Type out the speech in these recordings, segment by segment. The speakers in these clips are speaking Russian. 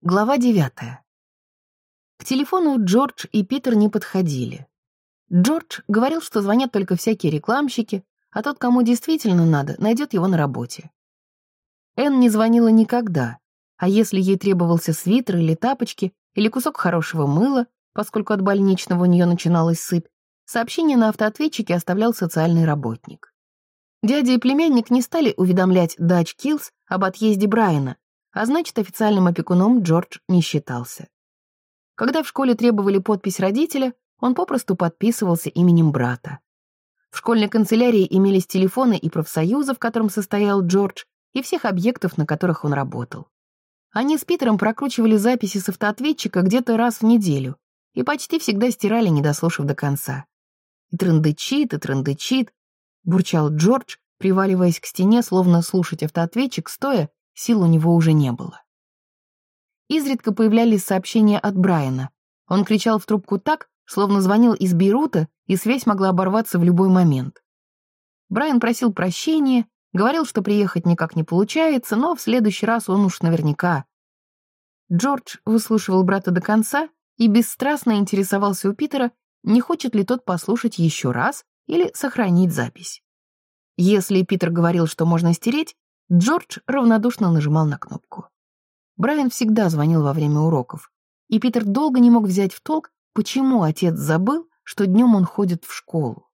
Глава 9. К телефону Джордж и Питер не подходили. Джордж говорил, что звонят только всякие рекламщики, а тот, кому действительно надо, найдет его на работе. Энн не звонила никогда, а если ей требовался свитер или тапочки, или кусок хорошего мыла, поскольку от больничного у нее начиналась сыпь, сообщение на автоответчике оставлял социальный работник. Дядя и племянник не стали уведомлять Дач Киллс об отъезде Брайана, а значит, официальным опекуном Джордж не считался. Когда в школе требовали подпись родителя, он попросту подписывался именем брата. В школьной канцелярии имелись телефоны и профсоюза, в котором состоял Джордж, и всех объектов, на которых он работал. Они с Питером прокручивали записи с автоответчика где-то раз в неделю и почти всегда стирали, не дослушав до конца. И трындычит, бурчал Джордж, приваливаясь к стене, словно слушать автоответчик стоя, сил у него уже не было. Изредка появлялись сообщения от Брайана. Он кричал в трубку так, словно звонил из Бейрута, и связь могла оборваться в любой момент. Брайан просил прощения, говорил, что приехать никак не получается, но в следующий раз он уж наверняка. Джордж выслушивал брата до конца и бесстрастно интересовался у Питера, не хочет ли тот послушать еще раз или сохранить запись. Если Питер говорил, что можно стереть, Джордж равнодушно нажимал на кнопку. Брайан всегда звонил во время уроков, и Питер долго не мог взять в толк, почему отец забыл, что днем он ходит в школу.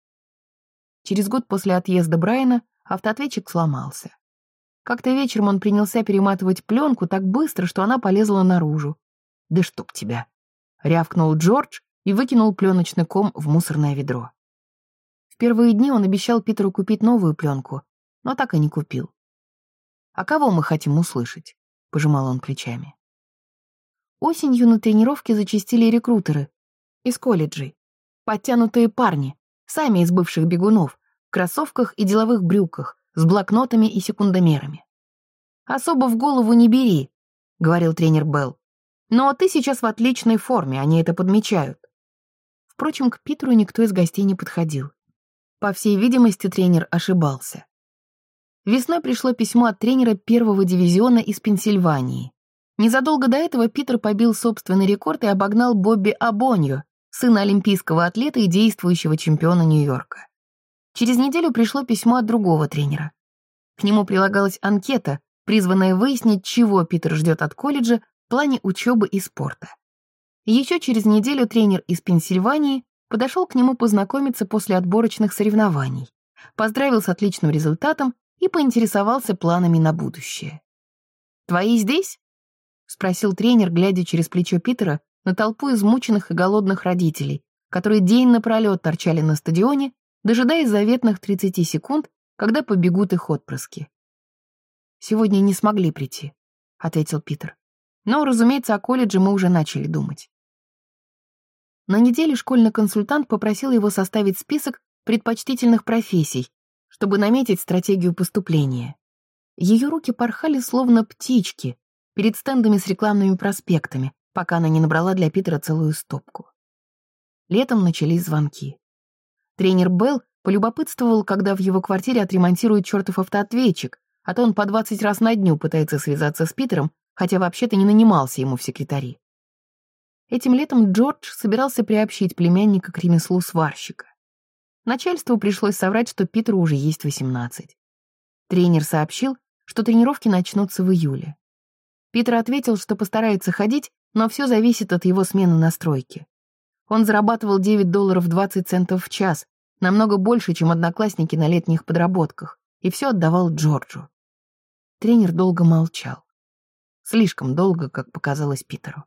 Через год после отъезда Брайана автоответчик сломался. Как-то вечером он принялся перематывать пленку так быстро, что она полезла наружу. «Да чтоб тебя!» — рявкнул Джордж и выкинул пленочный ком в мусорное ведро. В первые дни он обещал Питеру купить новую пленку, но так и не купил. «А кого мы хотим услышать?» — пожимал он плечами. Осенью на тренировке зачастили рекрутеры из колледжей. Подтянутые парни, сами из бывших бегунов, в кроссовках и деловых брюках, с блокнотами и секундомерами. «Особо в голову не бери», — говорил тренер Белл. «Но ты сейчас в отличной форме, они это подмечают». Впрочем, к Питеру никто из гостей не подходил. По всей видимости, тренер ошибался. Весной пришло письмо от тренера первого дивизиона из Пенсильвании. Незадолго до этого Питер побил собственный рекорд и обогнал Бобби Абоньо, сына олимпийского атлета и действующего чемпиона Нью-Йорка. Через неделю пришло письмо от другого тренера. К нему прилагалась анкета, призванная выяснить, чего Питер ждет от колледжа в плане учебы и спорта. Еще через неделю тренер из Пенсильвании подошел к нему познакомиться после отборочных соревнований, поздравил с отличным результатом и поинтересовался планами на будущее. «Твои здесь?» — спросил тренер, глядя через плечо Питера на толпу измученных и голодных родителей, которые день напролет торчали на стадионе, дожидаясь заветных 30 секунд, когда побегут их отпрыски. «Сегодня не смогли прийти», — ответил Питер. «Но, разумеется, о колледже мы уже начали думать». На неделе школьный консультант попросил его составить список предпочтительных профессий, чтобы наметить стратегию поступления. Ее руки порхали словно птички перед стендами с рекламными проспектами, пока она не набрала для Питера целую стопку. Летом начались звонки. Тренер Белл полюбопытствовал, когда в его квартире отремонтируют чертов автоответчик, а то он по 20 раз на дню пытается связаться с Питером, хотя вообще-то не нанимался ему в секретари. Этим летом Джордж собирался приобщить племянника к ремеслу сварщика. Начальству пришлось соврать, что Питеру уже есть 18. Тренер сообщил, что тренировки начнутся в июле. Питер ответил, что постарается ходить, но все зависит от его смены на стройке. Он зарабатывал $9.20 в час, намного больше, чем одноклассники на летних подработках, и все отдавал Джорджу. Тренер долго молчал. Слишком долго, как показалось Питеру.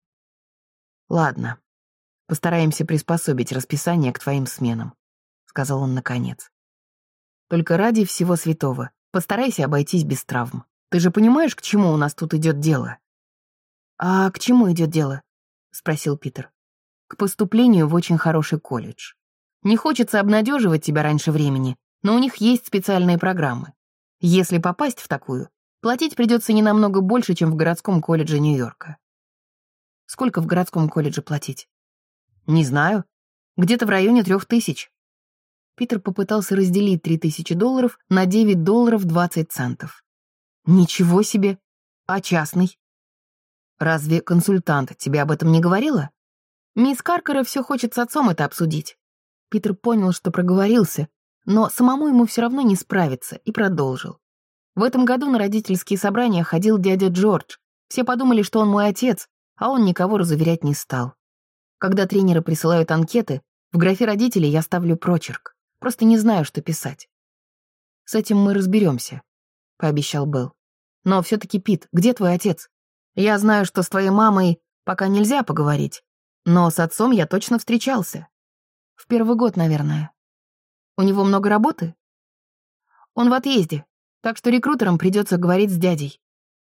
«Ладно, постараемся приспособить расписание к твоим сменам», — сказал он наконец. «Только ради всего святого постарайся обойтись без травм. Ты же понимаешь, к чему у нас тут идет дело?» «А к чему идет дело?» — спросил Питер. «К поступлению в очень хороший колледж. Не хочется обнадеживать тебя раньше времени, но у них есть специальные программы. Если попасть в такую, платить придется не намного больше, чем в городском колледже Нью-Йорка». «Сколько в городском колледже платить?» «Не знаю. Где-то в районе 3000». Питер попытался разделить $3000 на $9.20. «Ничего себе! А частный?» Разве консультант тебе об этом не говорила? Мисс Каркера все хочет с отцом это обсудить. Питер понял, что проговорился, но самому ему все равно не справиться, и продолжил. В этом году на родительские собрания ходил дядя Джордж. Все подумали, что он мой отец, а он никого разуверять не стал. Когда тренеры присылают анкеты, в графе родителей я ставлю прочерк. Просто не знаю, что писать. «С этим мы разберемся», — пообещал Белл. «Но все-таки, Пит, где твой отец? Я знаю, что с твоей мамой пока нельзя поговорить, но с отцом я точно встречался. В первый год, наверное. У него много работы? Он в отъезде, так что рекрутерам придется говорить с дядей».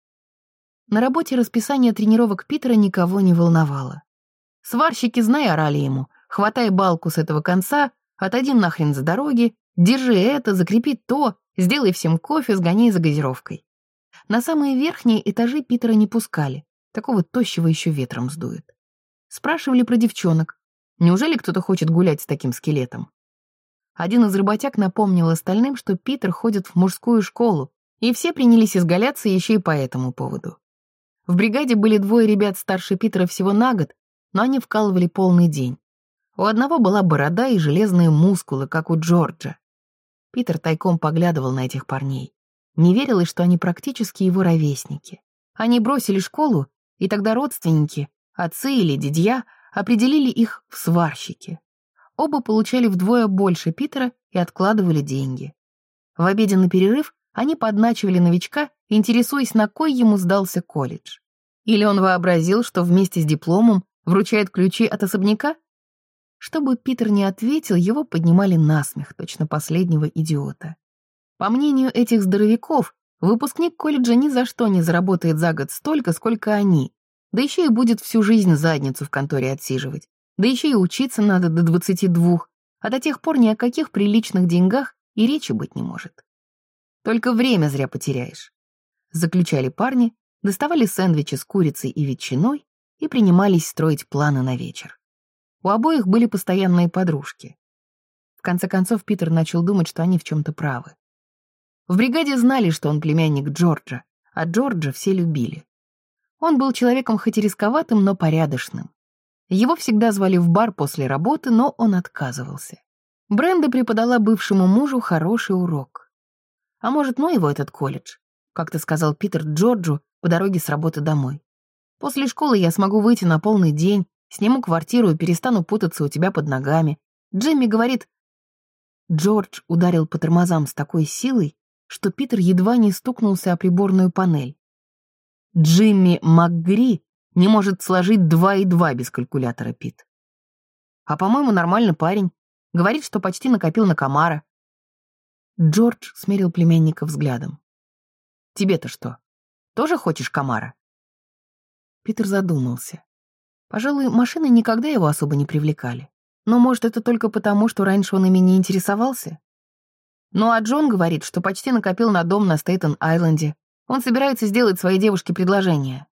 На работе расписание тренировок Питера никого не волновало. Сварщики, знай, орали ему: «Хватай балку с этого конца, отойди нахрен с дороги, держи это, закрепи то, сделай всем кофе, сгоняй за газировкой». На самые верхние этажи Питера не пускали, такого тощего еще ветром сдует. Спрашивали про девчонок. Неужели кто-то хочет гулять с таким скелетом? Один из работяг напомнил остальным, что Питер ходит в мужскую школу, и все принялись изгаляться еще и по этому поводу. В бригаде были двое ребят старше Питера всего на год, но они вкалывали полный день. У одного была борода и железные мускулы, как у Джорджа. Питер тайком поглядывал на этих парней. Не верилось, что они практически его ровесники. Они бросили школу, и тогда родственники, отцы или дядья, определили их в сварщики. Оба получали вдвое больше Питера и откладывали деньги. В обеденный перерыв они подначивали новичка, интересуясь, на кой ему сдался колледж. Или он вообразил, что вместе с дипломом вручает ключи от особняка? Чтобы Питер не ответил, его поднимали насмех, точно последнего идиота. По мнению этих здоровяков, выпускник колледжа ни за что не заработает за год столько, сколько они, да еще и будет всю жизнь задницу в конторе отсиживать, да еще и учиться надо до 22, а до тех пор ни о каких приличных деньгах и речи быть не может. Только время зря потеряешь. Заключали парни, доставали сэндвичи с курицей и ветчиной и принимались строить планы на вечер. У обоих были постоянные подружки. В конце концов, Питер начал думать, что они в чем-то правы. В бригаде знали, что он племянник Джорджа, а Джорджа все любили. Он был человеком хоть и рисковатым, но порядочным. Его всегда звали в бар после работы, но он отказывался. Бренда преподала бывшему мужу хороший урок. «А может, ну его этот колледж?» — как-то сказал Питер Джорджу по дороге с работы домой. «После школы я смогу выйти на полный день, сниму квартиру и перестану путаться у тебя под ногами. Джимми говорит...» Джордж ударил по тормозам с такой силой, что Питер едва не стукнулся о приборную панель. «Джимми МакГри не может сложить 2 и 2 без калькулятора, Пит. А, по-моему, нормальный парень. Говорит, что почти накопил на комара». Джордж смерил племянника взглядом. «Тебе-то что, тоже хочешь комара?» Питер задумался. Пожалуй, машины никогда его особо не привлекали. Но, может, это только потому, что раньше он ими не интересовался? Ну, а Джон говорит, что почти накопил на дом на Стейтен-Айленде. Он собирается сделать своей девушке предложение.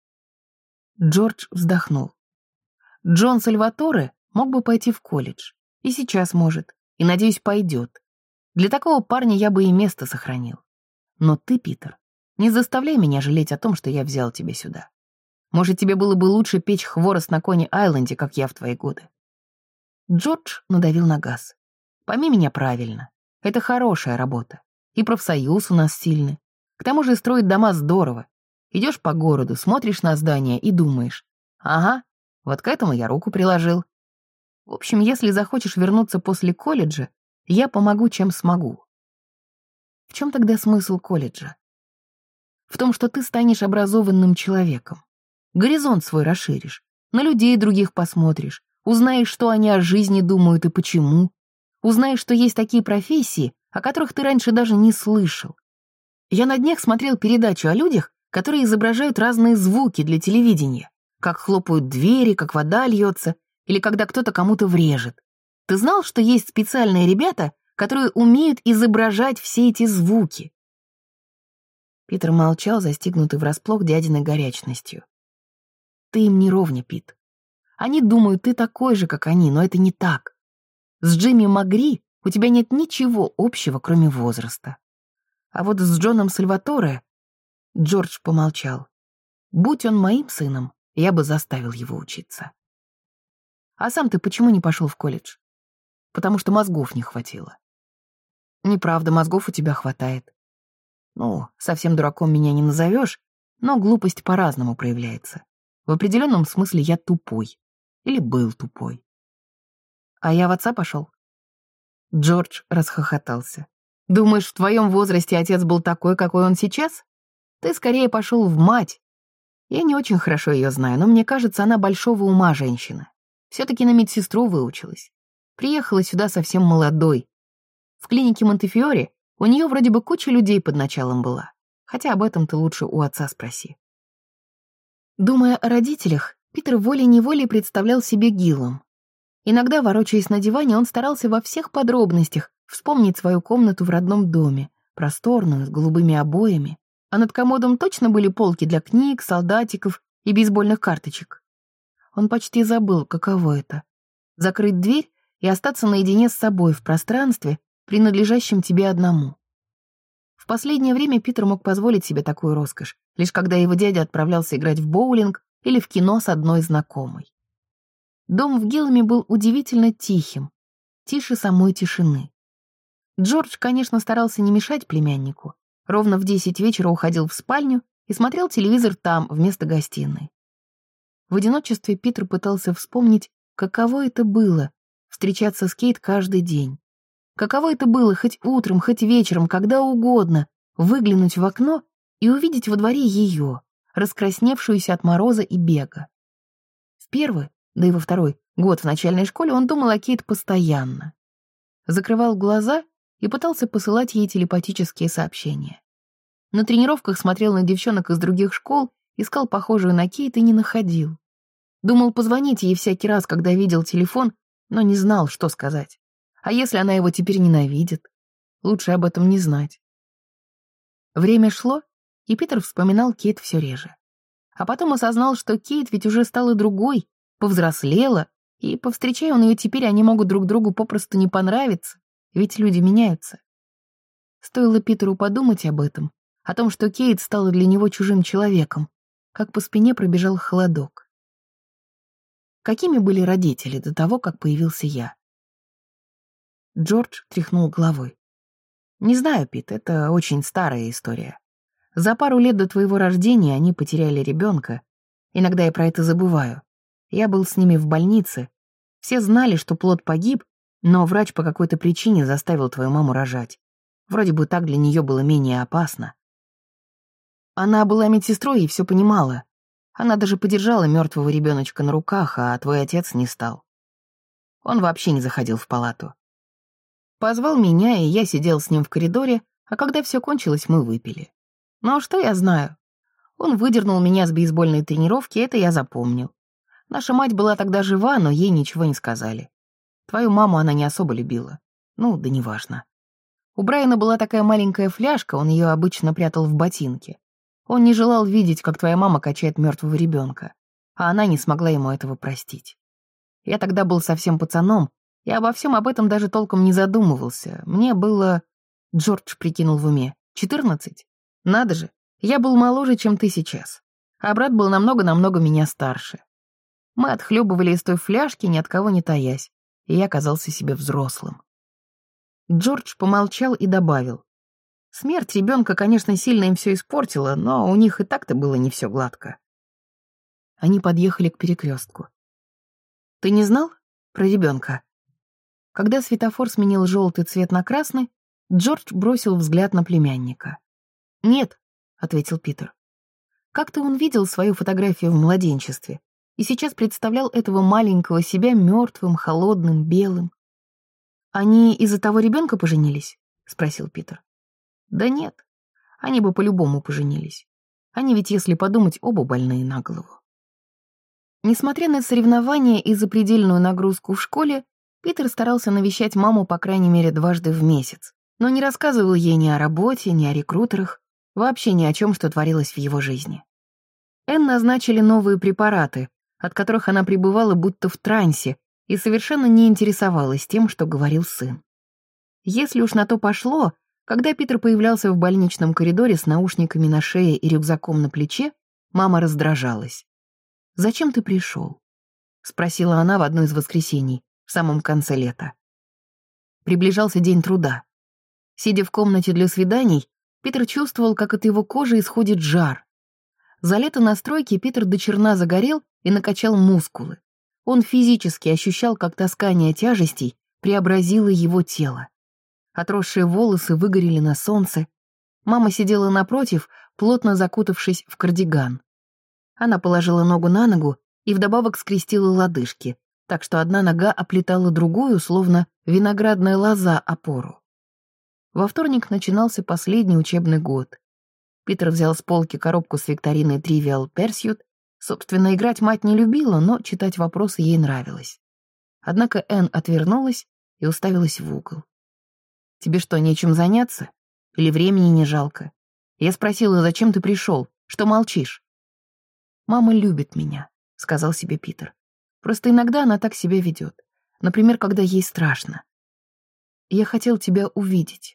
Джордж вздохнул. Джон Сальваторе мог бы пойти в колледж. И сейчас может. И, надеюсь, пойдет. Для такого парня я бы и место сохранил. Но ты, Питер, не заставляй меня жалеть о том, что я взял тебя сюда. Может, тебе было бы лучше печь хворост на Кони-Айленде, как я в твои годы. Джордж надавил на газ. Пойми меня правильно. Это хорошая работа. И профсоюз у нас сильный. К тому же строить дома здорово. Идешь по городу, смотришь на здания и думаешь: ага, вот к этому я руку приложил. В общем, если захочешь вернуться после колледжа, я помогу, чем смогу. В чем тогда смысл колледжа? В том, что ты станешь образованным человеком. Горизонт свой расширишь, на людей других посмотришь, узнаешь, что они о жизни думают и почему. Узнаешь, что есть такие профессии, о которых ты раньше даже не слышал. Я на днях смотрел передачу о людях, которые изображают разные звуки для телевидения. Как хлопают двери, как вода льется, или когда кто-то кому-то врежет. Ты знал, что есть специальные ребята, которые умеют изображать все эти звуки? Питер молчал, застигнутый врасплох дядиной горячностью. Ты им не ровня, Пит. Они думают, ты такой же, как они, но это не так. С Джимми МакГри у тебя нет ничего общего, кроме возраста. А вот с Джоном Сальваторе... Джордж помолчал. Будь он моим сыном, я бы заставил его учиться. А сам ты почему не пошел в колледж? Потому что мозгов не хватило. Неправда, мозгов у тебя хватает. Ну, совсем дураком меня не назовешь, но глупость по-разному проявляется. В определенном смысле я тупой. Или был тупой. А я в отца пошел. Джордж расхохотался. Думаешь, в твоем возрасте отец был такой, какой он сейчас? Ты скорее пошел в мать. Я не очень хорошо ее знаю, но мне кажется, она большого ума женщина. Все-таки на медсестру выучилась. Приехала сюда совсем молодой. В клинике Монтефиоре у нее вроде бы куча людей под началом была. Хотя об этом ты лучше у отца спроси. Думая о родителях, Питер волей-неволей представлял себе Гиллом. Иногда, ворочаясь на диване, он старался во всех подробностях вспомнить свою комнату в родном доме, просторную, с голубыми обоями, а над комодом точно были полки для книг, солдатиков и бейсбольных карточек. Он почти забыл, каково это — закрыть дверь и остаться наедине с собой в пространстве, принадлежащем тебе одному. В последнее время Питер мог позволить себе такую роскошь, лишь когда его дядя отправлялся играть в боулинг или в кино с одной знакомой. Дом в Гилламе был удивительно тихим, тише самой тишины. Джордж, конечно, старался не мешать племяннику. Ровно в 10 вечера уходил в спальню и смотрел телевизор там, вместо гостиной. В одиночестве Питер пытался вспомнить, каково это было — встречаться с Кейт каждый день. Каково это было хоть утром, хоть вечером, когда угодно, выглянуть в окно и увидеть во дворе ее, раскрасневшуюся от мороза и бега. В первый, да и во второй год в начальной школе он думал о Кейт постоянно. Закрывал глаза и пытался посылать ей телепатические сообщения. На тренировках смотрел на девчонок из других школ, искал похожую на Кейт и не находил. Думал позвонить ей всякий раз, когда видел телефон, но не знал, что сказать. А если она его теперь ненавидит? Лучше об этом не знать. Время шло, и Питер вспоминал Кейт все реже. А потом осознал, что Кейт ведь уже стала другой, повзрослела, и, повстречая он ее теперь, они могут друг другу попросту не понравиться, ведь люди меняются. Стоило Питеру подумать об этом, о том, что Кейт стала для него чужим человеком, как по спине пробежал холодок. Какими были родители до того, как появился я? Джордж тряхнул головой. «Не знаю, Пит, это очень старая история. За пару лет до твоего рождения они потеряли ребенка. Иногда я про это забываю. Я был с ними в больнице. Все знали, что плод погиб, но врач по какой-то причине заставил твою маму рожать. Вроде бы так для нее было менее опасно. Она была медсестрой и все понимала. Она даже подержала мертвого ребеночка на руках, а твой отец не стал. Он вообще не заходил в палату. Позвал меня, и я сидел с ним в коридоре, а когда все кончилось, мы выпили. Ну а что я знаю? Он выдернул меня с бейсбольной тренировки, это я запомнил. Наша мать была тогда жива, но ей ничего не сказали. Твою маму она не особо любила. Ну, да неважно. У Брайана была такая маленькая фляжка, он ее обычно прятал в ботинке. Он не желал видеть, как твоя мама качает мертвого ребенка, а она не смогла ему этого простить. Я тогда был совсем пацаном, и обо всем об этом даже толком не задумывался. Мне было... Джордж прикинул в уме. 14? Надо же, я был моложе, чем ты сейчас. А брат был намного-намного меня старше. Мы отхлебывали из той фляжки, ни от кого не таясь, и я казался себе взрослым. Джордж помолчал и добавил. Смерть ребенка, конечно, сильно им все испортила, но у них и так-то было не все гладко. Они подъехали к перекрестку. Ты не знал про ребенка? Когда светофор сменил желтый цвет на красный, Джордж бросил взгляд на племянника. «Нет», — ответил Питер. Как-то он видел свою фотографию в младенчестве и сейчас представлял этого маленького себя мертвым, холодным, белым. «Они из-за того ребенка поженились?» — спросил Питер. «Да нет, они бы по-любому поженились. Они ведь, если подумать, оба больные на голову». Несмотря на соревнования и запредельную нагрузку в школе, Питер старался навещать маму по крайней мере дважды в месяц, но не рассказывал ей ни о работе, ни о рекрутерах, вообще ни о чем, что творилось в его жизни. Энн назначили новые препараты, от которых она пребывала будто в трансе и совершенно не интересовалась тем, что говорил сын. Если уж на то пошло, когда Питер появлялся в больничном коридоре с наушниками на шее и рюкзаком на плече, Мама раздражалась. «Зачем ты пришел?» — спросила она в одно из воскресений, в самом конце лета. Приближался день труда. Сидя в комнате для свиданий, Питер чувствовал, как от его кожи исходит жар. За лето на стройке Питер до черна загорел и накачал мускулы. Он физически ощущал, как таскание тяжестей преобразило его тело. Отросшие волосы выгорели на солнце. Мама сидела напротив, плотно закутавшись в кардиган. Она положила ногу на ногу и вдобавок скрестила лодыжки, так что одна нога оплетала другую, словно виноградная лоза опору. Во вторник начинался последний учебный год. Питер взял с полки коробку с викториной Trivial Pursuit. Собственно, играть мать не любила, но читать вопросы ей нравилось. Однако Энн отвернулась и уставилась в угол. «Тебе что, нечем заняться? Или времени не жалко? Я спросила, зачем ты пришел? Что молчишь?» «Мама любит меня», — сказал себе Питер. «Просто иногда она так себя ведет. Например, когда ей страшно. Я хотел тебя увидеть».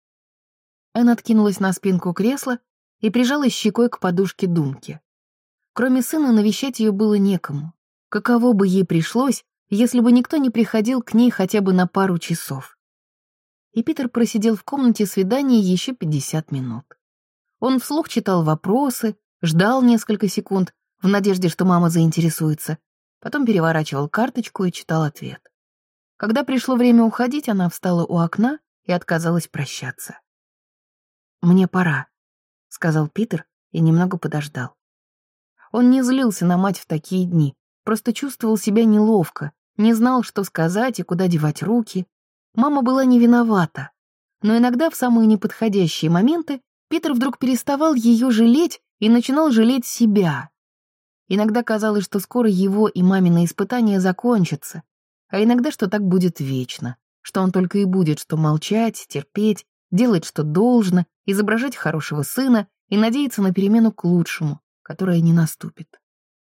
Энн откинулась на спинку кресла и прижалась щекой к подушке Думки. Кроме сына, навещать ее было некому. Каково бы ей пришлось, если бы никто не приходил к ней хотя бы на пару часов. И Питер просидел в комнате свидания еще 50 минут. Он вслух читал вопросы, ждал несколько секунд, в надежде, что мама заинтересуется, потом переворачивал карточку и читал ответ. Когда пришло время уходить, она встала у окна и отказалась прощаться. «Мне пора», — сказал Питер и немного подождал. Он не злился на мать в такие дни, просто чувствовал себя неловко, не знал, что сказать и куда девать руки. Мама была не виновата, но иногда в самые неподходящие моменты Питер вдруг переставал ее жалеть и начинал жалеть себя. Иногда казалось, что скоро его и мамины испытания закончатся, а иногда, что так будет вечно, что он только и будет что молчать, терпеть, делать, что должно, изображать хорошего сына и надеяться на перемену к лучшему, которая не наступит.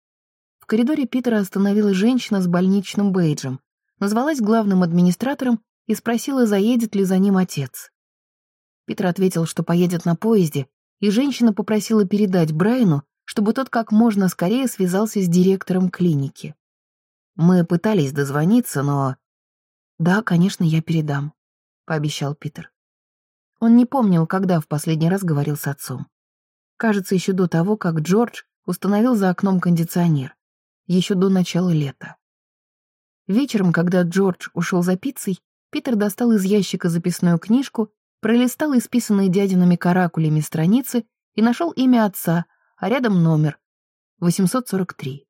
В коридоре Питера остановилась женщина с больничным бейджем, назвалась главным администратором и спросила, заедет ли за ним отец. Питер ответил, что поедет на поезде, и женщина попросила передать Брайану, чтобы тот как можно скорее связался с директором клиники. «Мы пытались дозвониться, но...» «Да, конечно, я передам», — пообещал Питер. Он не помнил, когда в последний раз говорил с отцом. Кажется, еще до того, как Джордж установил за окном кондиционер, еще до начала лета. Вечером, когда Джордж ушел за пиццей, Питер достал из ящика записную книжку, пролистал исписанные дядиными каракулями страницы и нашел имя отца, а рядом номер — 843.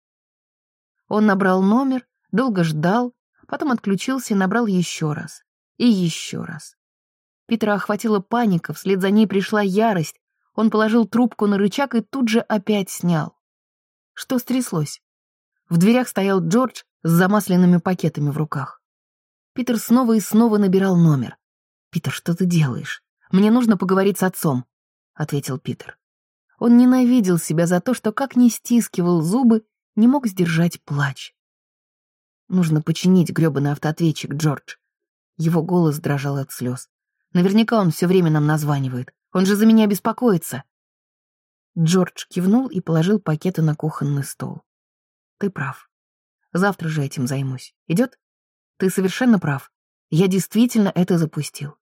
Он набрал номер, долго ждал, потом отключился и набрал еще раз. И еще раз. Питера охватила паника, вслед за ней пришла ярость. Он положил трубку на рычаг и тут же опять снял. Что стряслось? В дверях стоял Джордж с замасленными пакетами в руках. Питер снова и снова набирал номер. «Питер, что ты делаешь? Мне нужно поговорить с отцом», — ответил Питер. Он ненавидел себя за то, что как ни стискивал зубы, не мог сдержать плач. «Нужно починить грёбаный автоответчик, Джордж». Его голос дрожал от слез. «Наверняка он все время нам названивает. Он же за меня беспокоится». Джордж кивнул и положил пакеты на кухонный стол. «Ты прав. Завтра же этим займусь. Идет? Ты совершенно прав. Я действительно это запустил».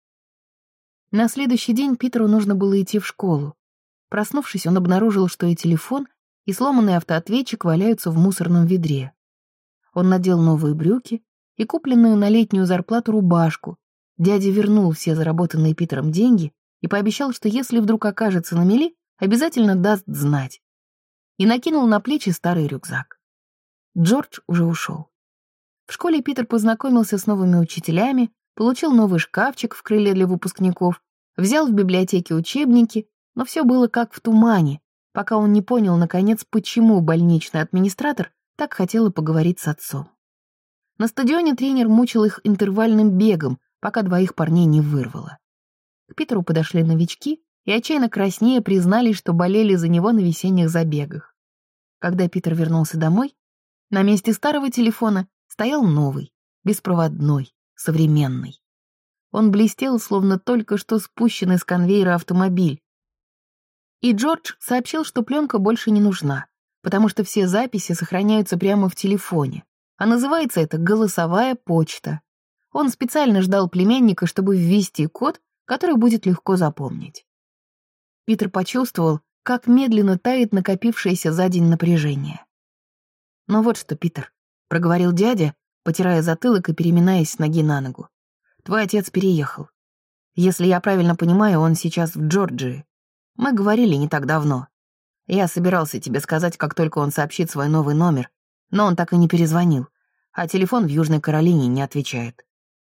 На следующий день Питеру нужно было идти в школу. Проснувшись, он обнаружил, что и телефон, и сломанный автоответчик валяются в мусорном ведре. Он надел новые брюки и купленную на летнюю зарплату рубашку. Дядя вернул все заработанные Питером деньги и пообещал, что если вдруг окажется на мели, обязательно даст знать. И накинул на плечи старый рюкзак. Джордж уже ушел. В школе Питер познакомился с новыми учителями, получил новый шкафчик в крыле для выпускников, взял в библиотеке учебники, но все было как в тумане, пока он не понял, наконец, почему больничный администратор так хотела поговорить с отцом. На стадионе тренер мучил их интервальным бегом, пока двоих парней не вырвало. К Питеру подошли новички и отчаянно краснея признались, что болели за него на весенних забегах. Когда Питер вернулся домой, на месте старого телефона стоял новый, беспроводной, современный. Он блестел, словно только что спущенный с конвейера автомобиль. И Джордж сообщил, что пленка больше не нужна. потому что все записи сохраняются прямо в телефоне, а называется это «голосовая почта». Он специально ждал племянника, чтобы ввести код, который будет легко запомнить. Питер почувствовал, как медленно тает накопившееся за день напряжение. «Ну вот что, Питер», — проговорил дядя, потирая затылок и переминаясь с ноги на ногу. «Твой отец переехал. Если я правильно понимаю, он сейчас в Джорджии. Мы говорили не так давно. Я собирался тебе сказать, как только он сообщит свой новый номер, но он так и не перезвонил, а телефон в Южной Каролине не отвечает.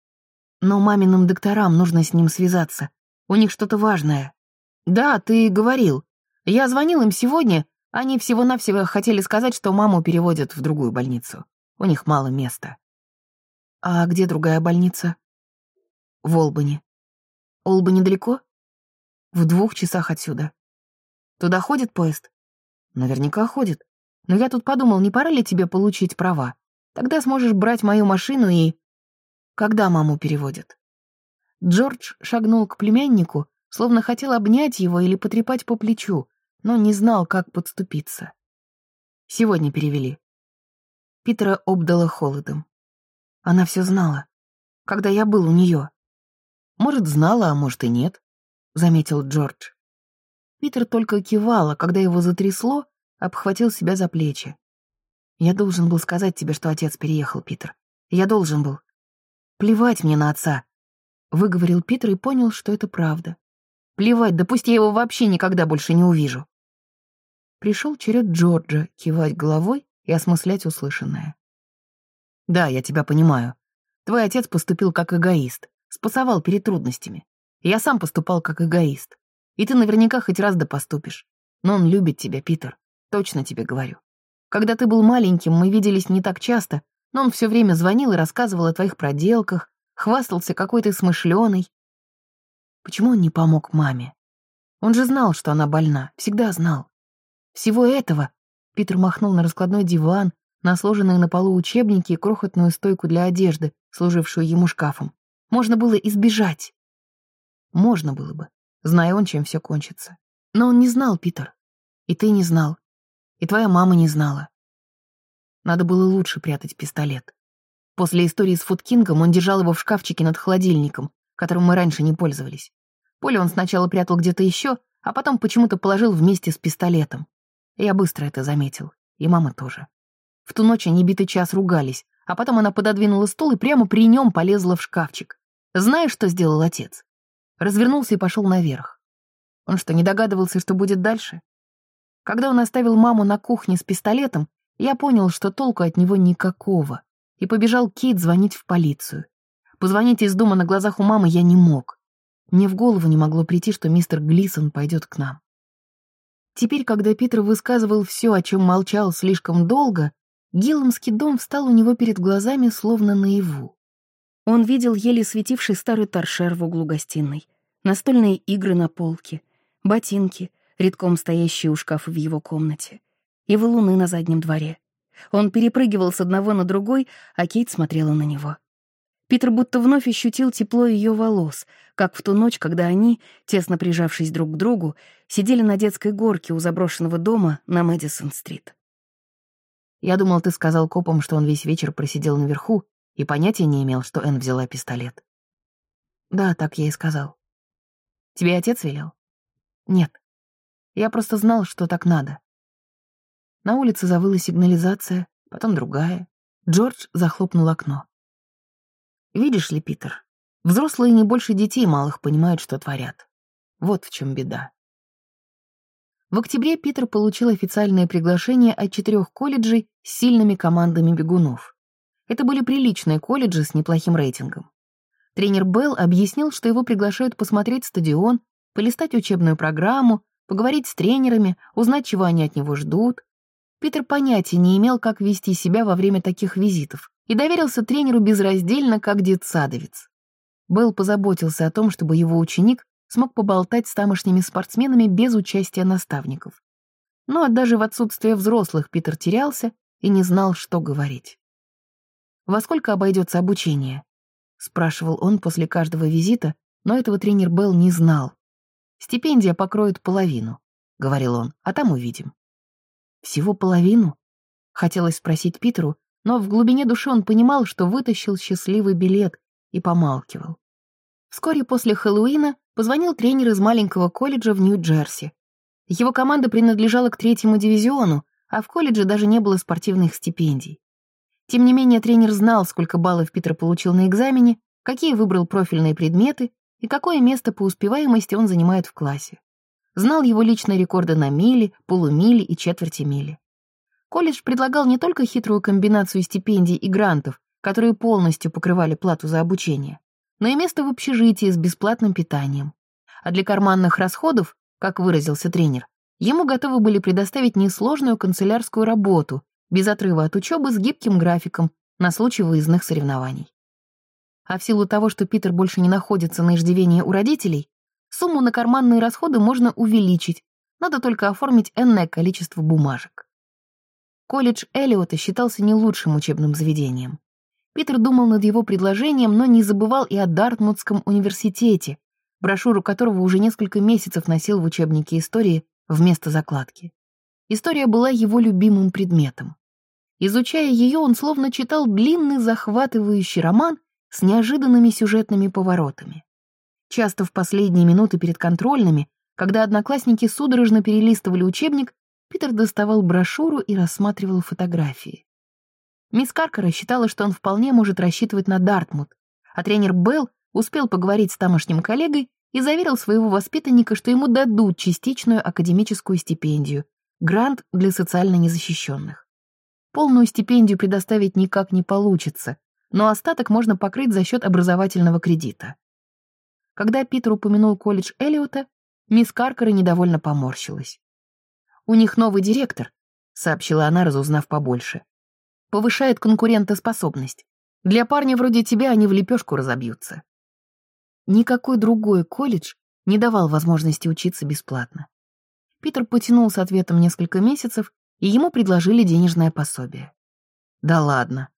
Но маминым докторам нужно с ним связаться. У них что-то важное. Да, ты говорил. Я звонил им сегодня, они всего-навсего хотели сказать, что маму переводят в другую больницу. У них мало места». «А где другая больница?» «В Олбани». «Олбани далеко?» «В 2 часах отсюда». «Туда ходит поезд?» «Наверняка ходит. Но я тут подумал, не пора ли тебе получить права? Тогда сможешь брать мою машину и...» «Когда маму переводят?» Джордж шагнул к племяннику, словно хотел обнять его или потрепать по плечу, но не знал, как подступиться. «Сегодня перевели». Питера обдало холодом. Она все знала, когда я был у нее. «Может, знала, а может и нет», — заметил Джордж. Питер только кивал, а когда его затрясло, обхватил себя за плечи. «Я должен был сказать тебе, что отец переехал, Питер. Я должен был. Плевать мне на отца», — выговорил Питер и понял, что это правда. «Плевать, да пусть я его вообще никогда больше не увижу». Пришел черед Джорджа кивать головой и осмыслять услышанное. «Да, я тебя понимаю. Твой отец поступил как эгоист, спасовал перед трудностями. Я сам поступал как эгоист. И ты наверняка хоть раз да поступишь. Но он любит тебя, Питер. Точно тебе говорю. Когда ты был маленьким, мы виделись не так часто, но он все время звонил и рассказывал о твоих проделках, хвастался, какой ты смышленый. Почему он не помог маме? Он же знал, что она больна, всегда знал. Всего этого Питер махнул на раскладной диван, на сложенные на полу учебники и крохотную стойку для одежды, служившую ему шкафом. Можно было избежать. Можно было бы, зная он, чем все кончится. Но он не знал, Питер. И ты не знал. И твоя мама не знала. Надо было лучше прятать пистолет. После истории с Фудкингом он держал его в шкафчике над холодильником, которым мы раньше не пользовались. Поле он сначала прятал где-то еще, а потом почему-то положил вместе с пистолетом. Я быстро это заметил. И мама тоже. В ту ночь они битый час ругались, а потом она пододвинула стул и прямо при нем полезла в шкафчик. Знаешь, что сделал отец? Развернулся и пошел наверх. Он что, не догадывался, что будет дальше? Когда он оставил маму на кухне с пистолетом, я понял, что толку от него никакого, и побежал Кейт звонить в полицию. Позвонить из дома на глазах у мамы я не мог. Мне в голову не могло прийти, что мистер Глисон пойдет к нам. Теперь, когда Питер высказывал все, о чем молчал слишком долго, Гилломский дом встал у него перед глазами словно наяву. Он видел еле светивший старый торшер в углу гостиной, настольные игры на полке, ботинки, редком стоящие у шкафа в его комнате, и валуны на заднем дворе. Он перепрыгивал с одного на другой, а Кейт смотрела на него. Питер будто вновь ощутил тепло ее волос, как в ту ночь, когда они, тесно прижавшись друг к другу, сидели на детской горке у заброшенного дома на Мэдисон-стрит. «Я думал, ты сказал копам, что он весь вечер просидел наверху и понятия не имел, что Энн взяла пистолет». «Да, так я и сказал». «Тебе отец велел?» «Нет. Я просто знал, что так надо». На улице завыла сигнализация, потом другая. Джордж захлопнул окно. «Видишь ли, Питер, взрослые не больше детей малых понимают, что творят. Вот в чем беда». В октябре Питер получил официальное приглашение от 4 колледжей с сильными командами бегунов. Это были приличные колледжи с неплохим рейтингом. Тренер Белл объяснил, что его приглашают посмотреть стадион, полистать учебную программу, поговорить с тренерами, узнать, чего они от него ждут. Питер понятия не имел, как вести себя во время таких визитов, и доверился тренеру безраздельно, как детсадовец. Белл позаботился о том, чтобы его ученик смог поболтать с тамошними спортсменами без участия наставников. Но даже в отсутствие взрослых Питер терялся и не знал, что говорить. «Во сколько обойдется обучение?» — спрашивал он после каждого визита, но этого тренер Белл не знал. «Стипендия покроет половину», — говорил он, — «а там увидим». Всего половину? Хотелось спросить Питеру, но в глубине души он понимал, что вытащил счастливый билет, и помалкивал. Вскоре после Хэллоуина позвонил тренер из маленького колледжа в Нью-Джерси. Его команда принадлежала к 3-му дивизиону, а в колледже даже не было спортивных стипендий. Тем не менее, тренер знал, сколько баллов Питер получил на экзамене, какие выбрал профильные предметы и какое место по успеваемости он занимает в классе. Знал его личные рекорды на мили, полумили и четверти мили. Колледж предлагал не только хитрую комбинацию стипендий и грантов, которые полностью покрывали плату за обучение, но и место в общежитии с бесплатным питанием. А для карманных расходов, как выразился тренер, ему готовы были предоставить несложную канцелярскую работу, без отрыва от учебы с гибким графиком на случай выездных соревнований. А в силу того, что Питер больше не находится на иждивении у родителей, сумму на карманные расходы можно увеличить, надо только оформить энное количество бумажек. Колледж Эллиота считался не лучшим учебным заведением. Питер думал над его предложением, но не забывал и о Дартмутском университете, брошюру которого уже несколько месяцев носил в учебнике истории вместо закладки. История была его любимым предметом. Изучая ее, он словно читал длинный захватывающий роман с неожиданными сюжетными поворотами. Часто в последние минуты перед контрольными, когда одноклассники судорожно перелистывали учебник, Питер доставал брошюру и рассматривал фотографии. Мисс Каркара считала, что он вполне может рассчитывать на Дартмут, а тренер Белл успел поговорить с тамошним коллегой и заверил своего воспитанника, что ему дадут частичную академическую стипендию, грант для социально незащищенных. Полную стипендию предоставить никак не получится, но остаток можно покрыть за счет образовательного кредита. Когда Питер упомянул колледж Эллиота, мисс Каркара недовольно поморщилась. «У них новый директор», — сообщила она, разузнав побольше. «Повышает конкурентоспособность. Для парня вроде тебя они в лепешку разобьются». Никакой другой колледж не давал возможности учиться бесплатно. Питер потянул с ответом несколько месяцев, и ему предложили денежное пособие. Да ладно.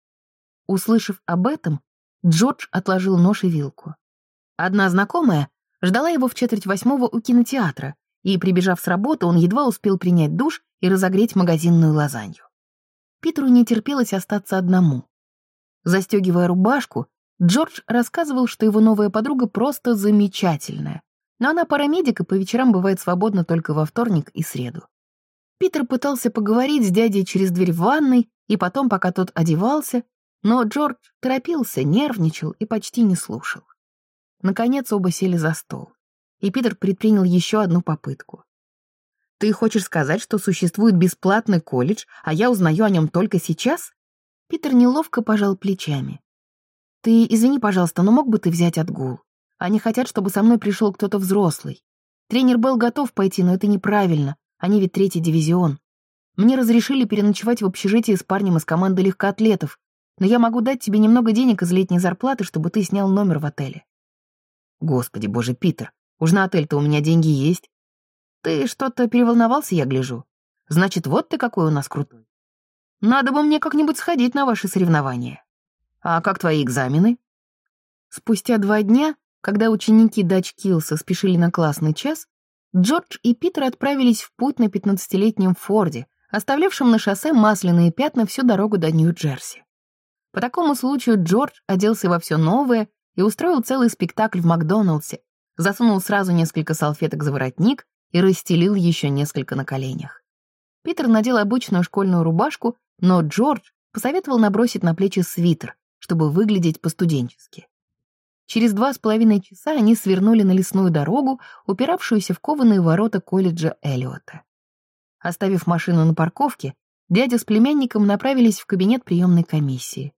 Услышав об этом, Джордж отложил нож и вилку. Одна знакомая ждала его в 7:45 у кинотеатра, и, прибежав с работы, он едва успел принять душ и разогреть магазинную лазанью. Питеру не терпелось остаться одному. Застегивая рубашку, Джордж рассказывал, что его новая подруга просто замечательная, но она парамедик и по вечерам бывает свободна только во вторник и среду. Питер пытался поговорить с дядей через дверь в ванной, и потом, пока тот одевался, но Джордж торопился, нервничал и почти не слушал. Наконец оба сели за стол, и Питер предпринял еще одну попытку. «Ты хочешь сказать, что существует бесплатный колледж, а я узнаю о нем только сейчас?» Питер неловко пожал плечами. «Ты извини, пожалуйста, но мог бы ты взять отгул? Они хотят, чтобы со мной пришел кто-то взрослый. Тренер был готов пойти, но это неправильно. Они ведь 3-й дивизион. Мне разрешили переночевать в общежитии с парнем из команды легкоатлетов, но я могу дать тебе немного денег из летней зарплаты, чтобы ты снял номер в отеле». «Господи боже, Питер, уж на отель-то у меня деньги есть. Ты что-то переволновался, я гляжу. Значит, вот ты какой у нас крутой. Надо бы мне как-нибудь сходить на ваши соревнования. А как твои экзамены?» Спустя 2 дня, когда ученики Дач-Килса спешили на классный час, Джордж и Питер отправились в путь на 15-летнем Форде, оставлявшем на шоссе масляные пятна всю дорогу до Нью-Джерси. По такому случаю Джордж оделся во все новое и устроил целый спектакль в Макдоналдсе, засунул сразу несколько салфеток за воротник и расстелил еще несколько на коленях. Питер надел обычную школьную рубашку, но Джордж посоветовал набросить на плечи свитер, чтобы выглядеть по-студенчески. Через 2,5 часа они свернули на лесную дорогу, упиравшуюся в кованые ворота колледжа Эллиота. Оставив машину на парковке, дядя с племянником направились в кабинет приемной комиссии.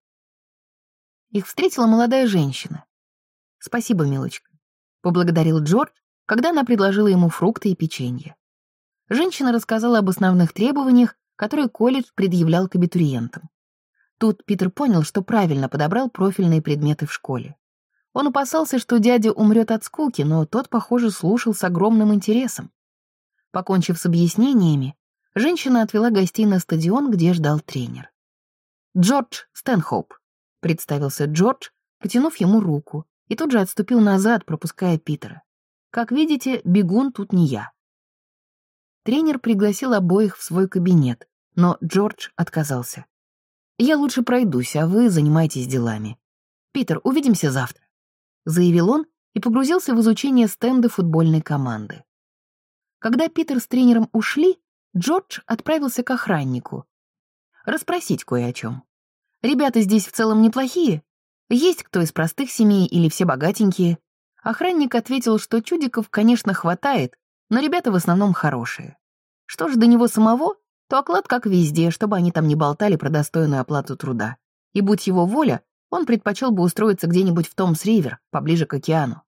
Их встретила молодая женщина. «Спасибо, милочка», — поблагодарил Джордж, когда она предложила ему фрукты и печенье. Женщина рассказала об основных требованиях, которые колледж предъявлял к абитуриентам. Тут Питер понял, что правильно подобрал профильные предметы в школе. Он опасался, что дядя умрет от скуки, но тот, похоже, слушал с огромным интересом. Покончив с объяснениями, женщина отвела гостей на стадион, где ждал тренер. «Джордж Стэнхоуп», — представился Джордж, протянув ему руку, и тут же отступил назад, пропуская Питера. «Как видите, бегун тут не я». Тренер пригласил обоих в свой кабинет, но Джордж отказался. «Я лучше пройдусь, а вы занимайтесь делами. Питер, увидимся завтра», — заявил он и погрузился в изучение стенда футбольной команды. Когда Питер с тренером ушли, Джордж отправился к охраннику. Расспросить кое о чем. Ребята здесь в целом неплохие? Есть кто из простых семей или все богатенькие? Охранник ответил, что чудиков, конечно, хватает, но ребята в основном хорошие. Что ж до него самого, то оклад как везде, чтобы они там не болтали про достойную оплату труда. И будь его воля, он предпочел бы устроиться где-нибудь в Томс-Ривер, поближе к океану.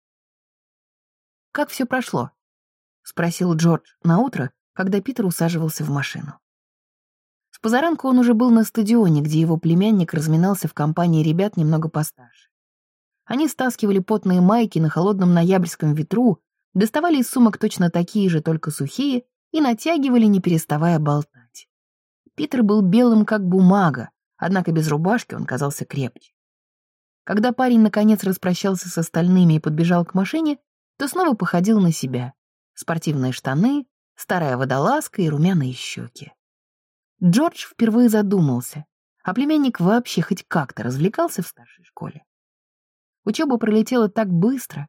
«Как все прошло?» — спросил Джордж наутро, когда Питер усаживался в машину. С позаранку он уже был на стадионе, где его племянник разминался в компании ребят немного постарше. Они стаскивали потные майки на холодном ноябрьском ветру, доставали из сумок точно такие же, только сухие, и натягивали, не переставая болтать. Питер был белым, как бумага, однако без рубашки он казался крепче. Когда парень наконец распрощался с остальными и подбежал к машине, то снова походил на себя. Спортивные штаны, старая водолазка и румяные щеки. Джордж впервые задумался, а племянник вообще хоть как-то развлекался в старшей школе. Учеба пролетела так быстро.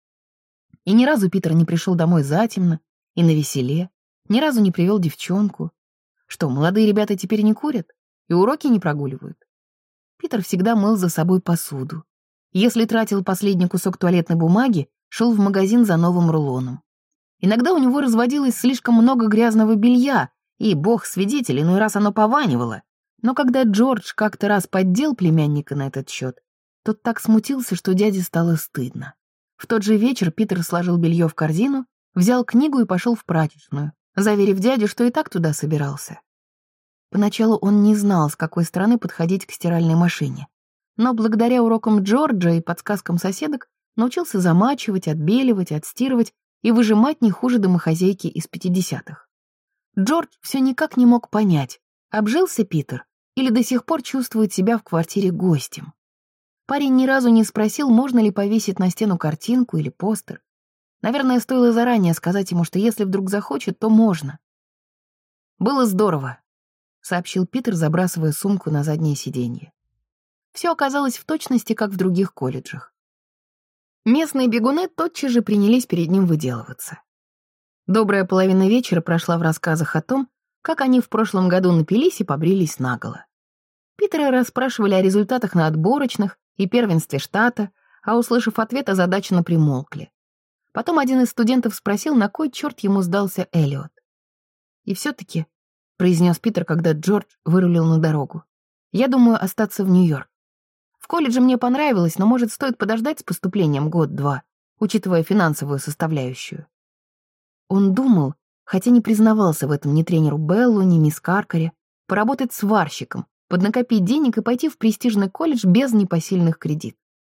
И ни разу Питер не пришел домой затемно и навеселе, ни разу не привел девчонку. Что, молодые ребята теперь не курят и уроки не прогуливают? Питер всегда мыл за собой посуду. Если тратил последний кусок туалетной бумаги, шел в магазин за новым рулоном. Иногда у него разводилось слишком много грязного белья, и, бог свидетель, иной раз оно пованивало. Но когда Джордж как-то раз поддел племянника на этот счет, тот так смутился, что дяде стало стыдно. В тот же вечер Питер сложил белье в корзину, взял книгу и пошел в прачечную, заверив дядю, что и так туда собирался. Поначалу он не знал, с какой стороны подходить к стиральной машине, но благодаря урокам Джорджа и подсказкам соседок научился замачивать, отбеливать, отстирывать и выжимать не хуже домохозяйки из 50-х. Джордж все никак не мог понять, обжился Питер или до сих пор чувствует себя в квартире гостем. Парень ни разу не спросил, можно ли повесить на стену картинку или постер. Наверное, стоило заранее сказать ему, что если вдруг захочет, то можно. «Было здорово», — сообщил Питер, забрасывая сумку на заднее сиденье. Все оказалось в точности, как в других колледжах. Местные бегуны тотчас же принялись перед ним выделываться. Добрая половина вечера прошла в рассказах о том, как они в прошлом году напились и побрились наголо. Питера расспрашивали о результатах на отборочных и первенстве штата, а, услышав ответ, озадаченно примолкли. Потом один из студентов спросил, на кой черт ему сдался Эллиот. «И все-таки», — произнес Питер, когда Джордж вырулил на дорогу, «я думаю остаться в Нью-Йорк. В колледже мне понравилось, но, может, стоит подождать с поступлением год-два, учитывая финансовую составляющую». Он думал, хотя не признавался в этом ни тренеру Беллу, ни мисс Каркаре, поработать сварщиком, поднакопить денег и пойти в престижный колледж без непосильных кредитов.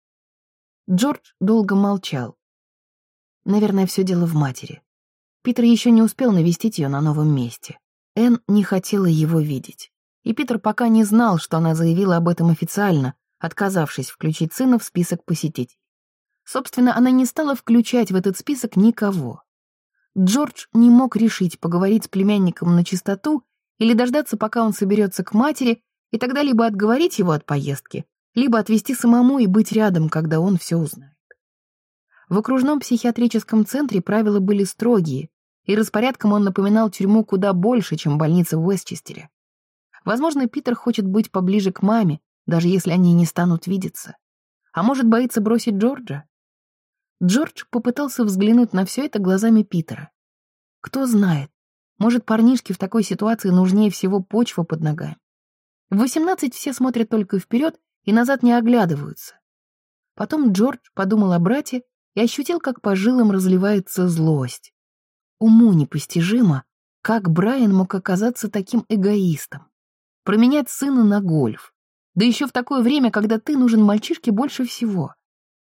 Джордж долго молчал. Наверное, все дело в матери. Питер еще не успел навестить ее на новом месте. Энн не хотела его видеть. И Питер пока не знал, что она заявила об этом официально, отказавшись включить сына в список посетителей. Собственно, она не стала включать в этот список никого. Джордж не мог решить, поговорить с племянником на чистоту или дождаться, пока он соберется к матери, и тогда либо отговорить его от поездки, либо отвезти самому и быть рядом, когда он все узнает. В окружном психиатрическом центре правила были строгие, и распорядком он напоминал тюрьму куда больше, чем больница в Уэстчестере. Возможно, Питер хочет быть поближе к маме, даже если они не станут видеться. А может, боится бросить Джорджа? Джордж попытался взглянуть на все это глазами Питера. Кто знает, может, парнишке в такой ситуации нужнее всего почва под ногами. В 18 все смотрят только вперед и назад не оглядываются. Потом Джордж подумал о брате и ощутил, как по жилам разливается злость. Уму непостижимо, как Брайан мог оказаться таким эгоистом. Променять сына на гольф. Да еще в такое время, когда ты нужен мальчишке больше всего.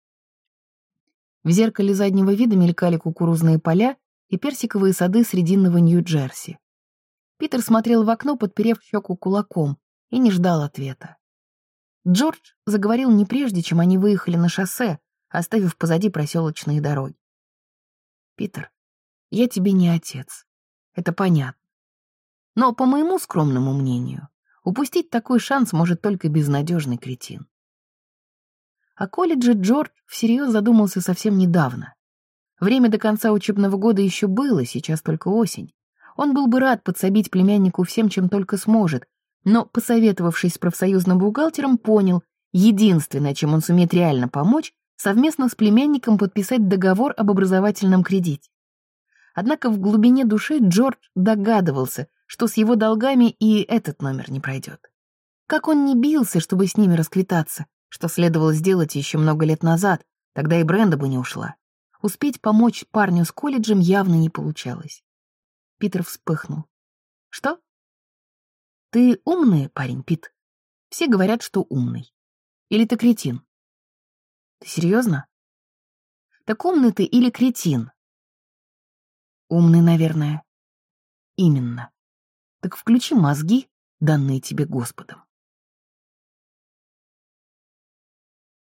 В зеркале заднего вида мелькали кукурузные поля и персиковые сады срединного Нью-Джерси. Питер смотрел в окно, подперев щеку кулаком, и не ждал ответа. Джордж заговорил не прежде, чем они выехали на шоссе, оставив позади проселочные дороги. «Питер, я тебе не отец. это понятно. Но, по моему скромному мнению, упустить такой шанс может только безнадежный кретин. О колледже Джордж всерьез задумался совсем недавно. Время до конца учебного года еще было, сейчас только осень. Он был бы рад подсобить племяннику всем, чем только сможет, но, посоветовавшись с профсоюзным бухгалтером, понял, единственное, чем он сумеет реально помочь, совместно с племянником подписать договор об образовательном кредите. Однако в глубине души Джордж догадывался, что с его долгами и этот номер не пройдет. Как он не бился, чтобы с ними расквитаться, что следовало сделать еще много лет назад, тогда и Бренда бы не ушла. Успеть помочь парню с колледжем явно не получалось. Питер вспыхнул. «Что?» «Ты умный парень, Пит. Все говорят, что умный. Или ты кретин?» «Ты серьезно?» «Так умный ты или кретин?» «Умный, наверное». «Именно. Так включи мозги, данные тебе Господом».